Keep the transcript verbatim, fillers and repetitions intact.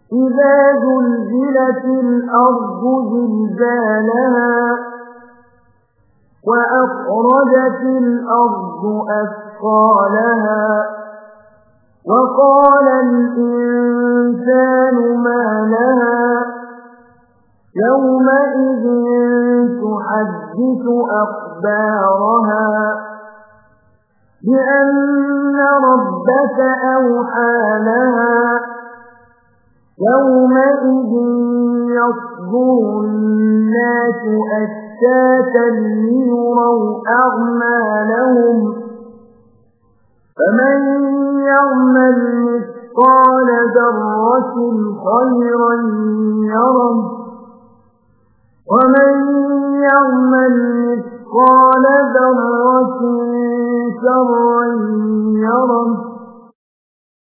إذا زلزلت الأرض زلزالها وأخرجت الأرض أثقالها وقال الإنسان ما لها يومئذ تحدث أخبارها بأن ربك أوحى لها يومئذ يصدر الناس أشتاتا ليروا أعمالهم فمن يعمل مثقال ذرة خيرا يره ومن يعمل مثقال ذرة شرا يره